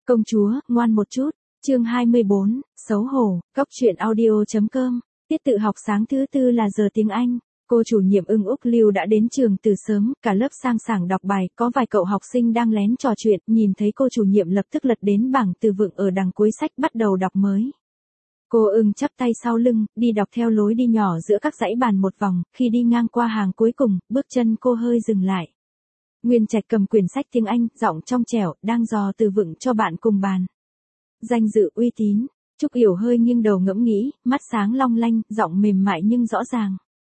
Công chúa, ngoan một chút. Chương 24, xấu hổ. Cóc truyện audio.com. Tiết tự học sáng thứ tư là giờ tiếng Anh. Cô chủ nhiệm Úc Lưu đã đến trường từ sớm, cả lớp sang sảng đọc bài, có vài cậu học sinh đang lén trò chuyện, nhìn thấy cô chủ nhiệm lập tức lật đến bảng từ vựng ở đằng cuối sách bắt đầu đọc mới. Cô chắp tay sau lưng, đi đọc theo lối đi nhỏ giữa các dãy bàn một vòng, khi đi ngang qua hàng cuối cùng, bước chân cô hơi dừng lại. Nguyên Trạch cầm quyển sách tiếng Anh, giọng trong trẻo, đang dò từ vựng cho bạn cùng bàn. Danh dự uy tín. Trúc Yểu hơi nghiêng đầu ngẫm nghĩ, mắt sáng long lanh, giọng mềm mại nhưng rõ ràng.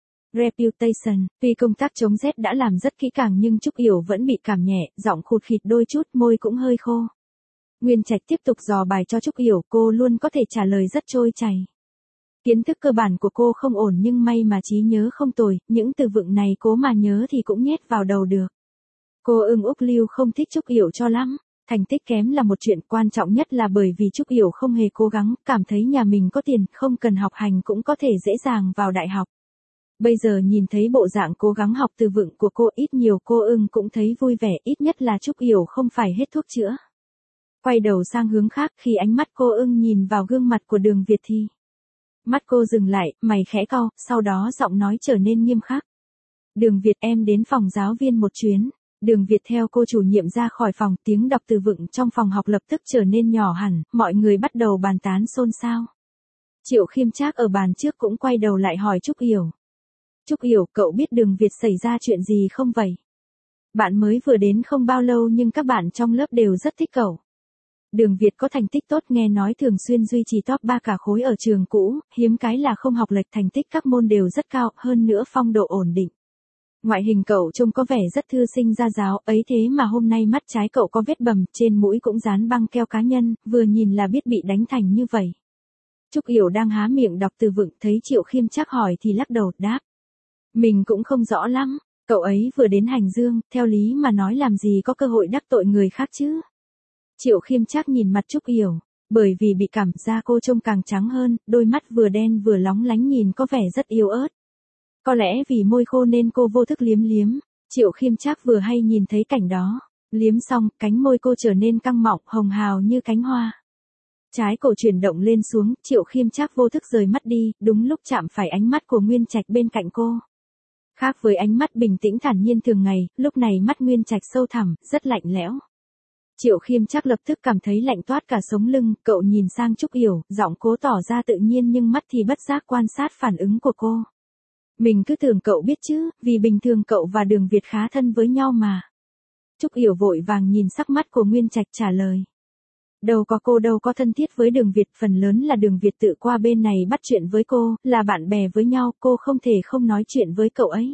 Reputation. Tuy công tác chống rét đã làm rất kỹ càng nhưng Trúc Yểu vẫn bị cảm nhẹ, giọng khụt khịt đôi chút, môi cũng hơi khô. Nguyên Trạch tiếp tục dò bài cho Trúc Yểu, cô luôn có thể trả lời rất trôi chảy. Kiến thức cơ bản của cô không ổn nhưng may mà trí nhớ không tồi, những từ vựng này cố mà nhớ thì cũng nhét vào đầu được. Cô Úc Lưu không thích Trúc Yểu cho lắm. Thành tích kém là một chuyện, quan trọng nhất là bởi vì Trúc Yểu không hề cố gắng, cảm thấy nhà mình có tiền, không cần học hành cũng có thể dễ dàng vào đại học. Bây giờ nhìn thấy bộ dạng cố gắng học từ vựng của cô, ít nhiều cô cũng thấy vui vẻ, ít nhất là Trúc Yểu không phải hết thuốc chữa. Quay đầu sang hướng khác, khi ánh mắt cô nhìn vào gương mặt của Đường Việt thì mắt cô dừng lại, mày khẽ cau, sau đó giọng nói trở nên nghiêm khắc. Đường Việt, em đến phòng giáo viên một chuyến. Đường Việt theo cô chủ nhiệm ra khỏi phòng, tiếng đọc từ vựng trong phòng học lập tức trở nên nhỏ hẳn, mọi người bắt đầu bàn tán xôn xao. Triệu Khiêm Trác ở bàn trước cũng quay đầu lại hỏi Trúc Yểu. Trúc Yểu, cậu biết Đường Việt xảy ra chuyện gì không vậy? Bạn mới vừa đến không bao lâu nhưng các bạn trong lớp đều rất thích cậu. Đường Việt có thành tích tốt, nghe nói thường xuyên duy trì top 3 cả khối ở trường cũ, hiếm cái là không học lệch, thành tích các môn đều rất cao, hơn nữa phong độ ổn định. Ngoại hình cậu trông có vẻ rất thư sinh gia giáo, ấy thế mà hôm nay mắt trái cậu có vết bầm, trên mũi cũng dán băng keo cá nhân, vừa nhìn là biết bị đánh thành như vậy. Trúc Yểu đang há miệng đọc từ vựng, thấy Triệu Khiêm Trác hỏi thì lắc đầu, đáp. Mình cũng không rõ lắm, cậu ấy vừa đến Hành Dương, theo lý mà nói làm gì có cơ hội đắc tội người khác chứ. Triệu Khiêm Trác nhìn mặt Trúc Yểu, bởi vì bị cảm da cô trông càng trắng hơn, đôi mắt vừa đen vừa lóng lánh nhìn có vẻ rất yếu ớt. Có lẽ vì môi khô nên cô vô thức liếm liếm, Triệu Khiêm Trác vừa hay nhìn thấy cảnh đó, liếm xong, cánh môi cô trở nên căng mọng, hồng hào như cánh hoa. Trái cổ chuyển động lên xuống, Triệu Khiêm Trác vô thức rời mắt đi, đúng lúc chạm phải ánh mắt của Nguyên Trạch bên cạnh cô. Khác với ánh mắt bình tĩnh thản nhiên thường ngày, lúc này mắt Nguyên Trạch sâu thẳm, rất lạnh lẽo. Triệu Khiêm Trác lập tức cảm thấy lạnh toát cả sống lưng, cậu nhìn sang Trúc Yểu, giọng cố tỏ ra tự nhiên nhưng mắt thì bất giác quan sát phản ứng của cô. Mình cứ tưởng cậu biết chứ, vì bình thường cậu và Đường Việt khá thân với nhau mà. Trúc Yểu vội vàng nhìn sắc mắt của Nguyên Trạch trả lời. Đâu có, cô đâu có thân thiết với Đường Việt, phần lớn là Đường Việt tự qua bên này bắt chuyện với cô, là bạn bè với nhau, cô không thể không nói chuyện với cậu ấy.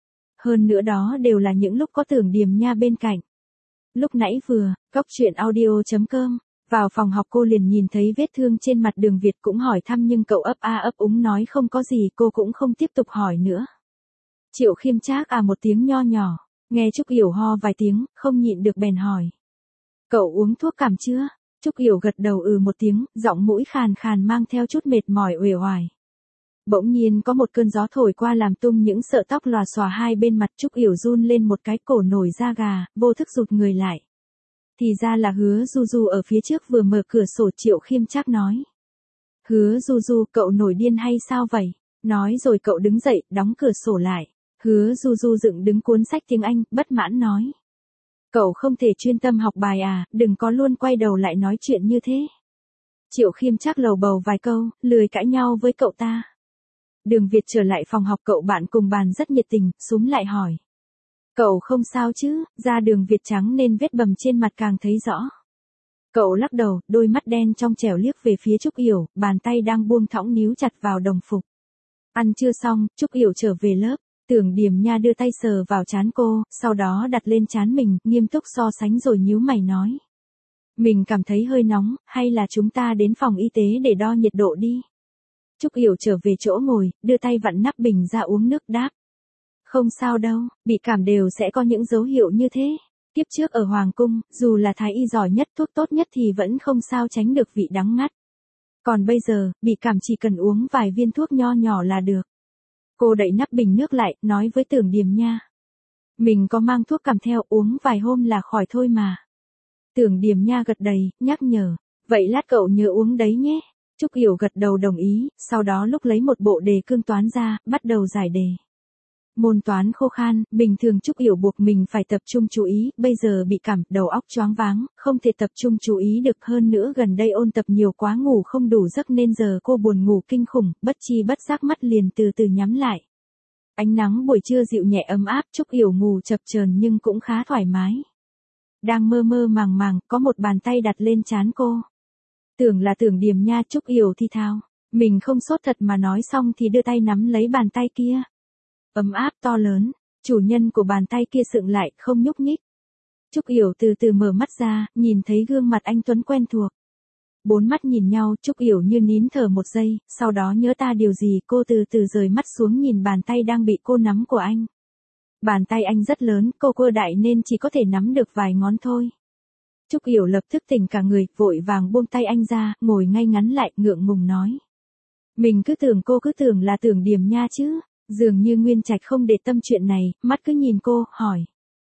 Hơn nữa đó đều là những lúc có Tưởng Điềm Nha bên cạnh. Lúc nãy vừa, Cóc truyện audio.com. Vào phòng học cô liền nhìn thấy vết thương trên mặt Đường Việt, cũng hỏi thăm nhưng cậu ấp a ấp úng nói không có gì, cô cũng không tiếp tục hỏi nữa. Triệu Khiêm Trác một tiếng nho nhỏ, nghe Trúc Yểu ho vài tiếng, không nhịn được bèn hỏi. Cậu uống thuốc cảm chưa? Trúc Yểu gật đầu một tiếng, giọng mũi khàn khàn mang theo chút mệt mỏi uể oải. Bỗng nhiên có một cơn gió thổi qua làm tung những sợi tóc lòa xòa hai bên mặt, Trúc Yểu run lên một cái, cổ nổi da gà, vô thức rụt người lại. Thì ra là Hứa Du Du ở phía trước vừa mở cửa sổ. Triệu Khiêm Trác nói. Hứa Du Du, cậu nổi điên hay sao vậy? Nói rồi cậu đứng dậy, đóng cửa sổ lại. Hứa Du Du dựng đứng cuốn sách tiếng Anh, bất mãn nói. Cậu không thể chuyên tâm học bài à, đừng có luôn quay đầu lại nói chuyện như thế. Triệu Khiêm Trác lầu bầu vài câu, lười cãi nhau với cậu ta. Đường Việt trở lại phòng học, cậu bạn cùng bàn rất nhiệt tình, xúm lại hỏi. Cậu không sao chứ? Da Đường Việt trắng nên vết bầm trên mặt càng thấy rõ. Cậu lắc đầu, đôi mắt đen trong trẻo liếc về phía Trúc Yểu, bàn tay đang buông thõng níu chặt vào đồng phục. Ăn trưa xong, Trúc Yểu trở về lớp, Tưởng Điềm Nha đưa tay sờ vào trán cô, sau đó đặt lên trán mình, nghiêm túc so sánh rồi nhíu mày nói. Mình cảm thấy hơi nóng, hay là chúng ta đến phòng y tế để đo nhiệt độ đi. Trúc Yểu trở về chỗ ngồi, đưa tay vặn nắp bình ra uống nước, đáp. Không sao đâu, bị cảm đều sẽ có những dấu hiệu như thế. Tiếp trước ở Hoàng Cung, dù là thái y giỏi nhất, thuốc tốt nhất thì vẫn không sao tránh được vị đắng ngắt. Còn bây giờ, bị cảm chỉ cần uống vài viên thuốc nho nhỏ là được. Cô đậy nắp bình nước lại, nói với Tưởng Điềm Nha. Mình có mang thuốc cảm theo, uống vài hôm là khỏi thôi mà. Tưởng Điềm Nha gật đầy, nhắc nhở. Vậy lát cậu nhớ uống đấy nhé. Trúc Yểu gật đầu đồng ý, sau đó lúc lấy một bộ đề cương toán ra, bắt đầu giải đề. Môn toán khô khan, bình thường Trúc Yểu buộc mình phải tập trung chú ý, bây giờ bị cảm, đầu óc choáng váng, không thể tập trung chú ý được, hơn nữa gần đây ôn tập nhiều quá ngủ không đủ giấc nên giờ cô buồn ngủ kinh khủng, bất chi bất giác mắt liền từ từ nhắm lại. Ánh nắng buổi trưa dịu nhẹ ấm áp, Trúc Yểu ngủ chập chờn nhưng cũng khá thoải mái. Đang mơ mơ màng màng, có một bàn tay đặt lên trán cô. Tưởng là Tưởng Điềm Nha. Trúc Yểu thi thao. Mình không sốt thật mà nói xong thì đưa tay nắm lấy bàn tay kia. Ấm áp to lớn, chủ nhân của bàn tay kia sượng lại, không nhúc nhích. Trúc Yểu từ từ mở mắt ra, nhìn thấy gương mặt anh Tuấn quen thuộc. Bốn mắt nhìn nhau, Trúc Yểu như nín thở một giây, sau đó nhớ ta điều gì, cô từ từ rời mắt xuống nhìn bàn tay đang bị cô nắm của anh. Bàn tay anh rất lớn, cô cưa đại nên chỉ có thể nắm được vài ngón thôi. Trúc Yểu lập tức tỉnh cả người, vội vàng buông tay anh ra, ngồi ngay ngắn lại, ngượng ngùng nói. Mình cô cứ tưởng là Tưởng Điềm Nha chứ. Dường như Nguyên Trạch không để tâm chuyện này, mắt cứ nhìn cô, hỏi.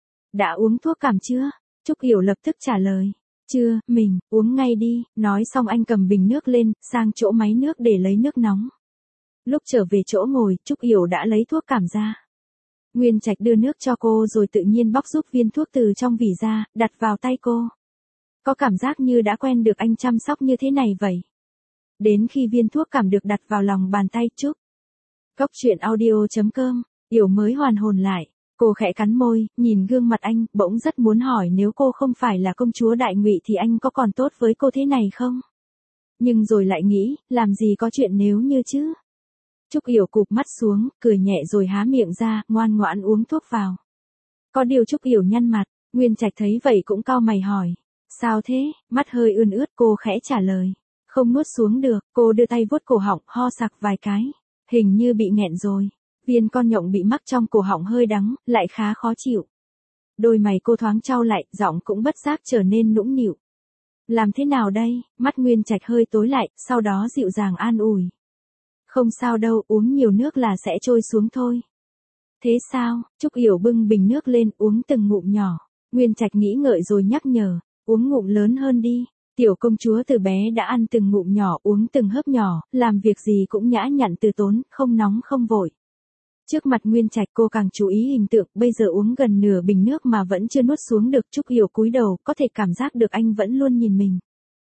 Đã uống thuốc cảm chưa? Trúc Yểu lập tức trả lời. Chưa, mình, uống ngay đi, nói xong anh cầm bình nước lên, sang chỗ máy nước để lấy nước nóng. Lúc trở về chỗ ngồi, Trúc Yểu đã lấy thuốc cảm ra. Nguyên Trạch đưa nước cho cô rồi tự nhiên bóc giúp viên thuốc từ trong vỉ ra, đặt vào tay cô. Có cảm giác như đã quen được anh chăm sóc như thế này vậy. Đến khi viên thuốc cảm được đặt vào lòng bàn tay Trúc. Cốc truyện audio.com, Yểu mới hoàn hồn lại. Cô khẽ cắn môi, nhìn gương mặt anh, bỗng rất muốn hỏi nếu cô không phải là công chúa Đại Ngụy thì anh có còn tốt với cô thế này không? Nhưng rồi lại nghĩ, làm gì có chuyện nếu như chứ? Trúc Yểu cụp mắt xuống, cười nhẹ rồi há miệng ra, ngoan ngoãn uống thuốc vào. Có điều Trúc Yểu nhăn mặt, Nguyên Trạch thấy vậy cũng cau mày hỏi. Sao thế? Mắt hơi ươn ướt, cô khẽ trả lời. Không nuốt xuống được, cô đưa tay vuốt cổ họng, ho sặc vài cái. Hình như bị nghẹn rồi. Viên con nhộng bị mắc trong cổ họng hơi đắng, lại khá khó chịu. Đôi mày cô thoáng chau lại, giọng cũng bất giác trở nên nũng nịu. Làm thế nào đây? Mắt Nguyên Trạch hơi tối lại, sau đó dịu dàng an ủi. Không sao đâu, uống nhiều nước là sẽ trôi xuống thôi. Thế sao? Trúc Yểu bưng bình nước lên, uống từng ngụm nhỏ. Nguyên Trạch nghĩ ngợi rồi nhắc nhở, uống ngụm lớn hơn đi. Tiểu công chúa từ bé đã ăn từng ngụm nhỏ, uống từng hớp nhỏ, làm việc gì cũng nhã nhặn từ tốn, không nóng không vội. Trước mặt Nguyên Trạch cô càng chú ý hình tượng, bây giờ uống gần nửa bình nước mà vẫn chưa nuốt xuống được. Trúc Yểu cúi đầu, có thể cảm giác được anh vẫn luôn nhìn mình.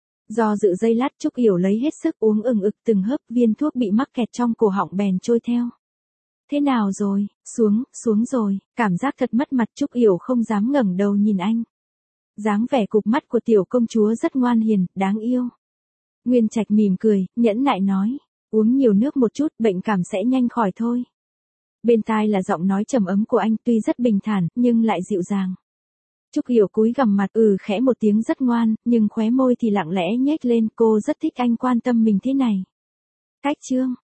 Do dự giây lát, Trúc Yểu lấy hết sức uống ừng ực từng hớp, viên thuốc bị mắc kẹt trong cổ họng bèn trôi theo. Thế nào rồi? Xuống rồi, cảm giác thật mất mặt. Trúc Yểu không dám ngẩng đầu nhìn anh. Dáng vẻ cụp mắt của tiểu công chúa rất ngoan hiền, đáng yêu. Nguyên Trạch mỉm cười, nhẫn nại nói, uống nhiều nước một chút, bệnh cảm sẽ nhanh khỏi thôi. Bên tai là giọng nói trầm ấm của anh, tuy rất bình thản, nhưng lại dịu dàng. Trúc Yểu cúi gằm mặt, khẽ một tiếng rất ngoan, nhưng khóe môi thì lặng lẽ nhếch lên, cô rất thích anh quan tâm mình thế này. Cách chương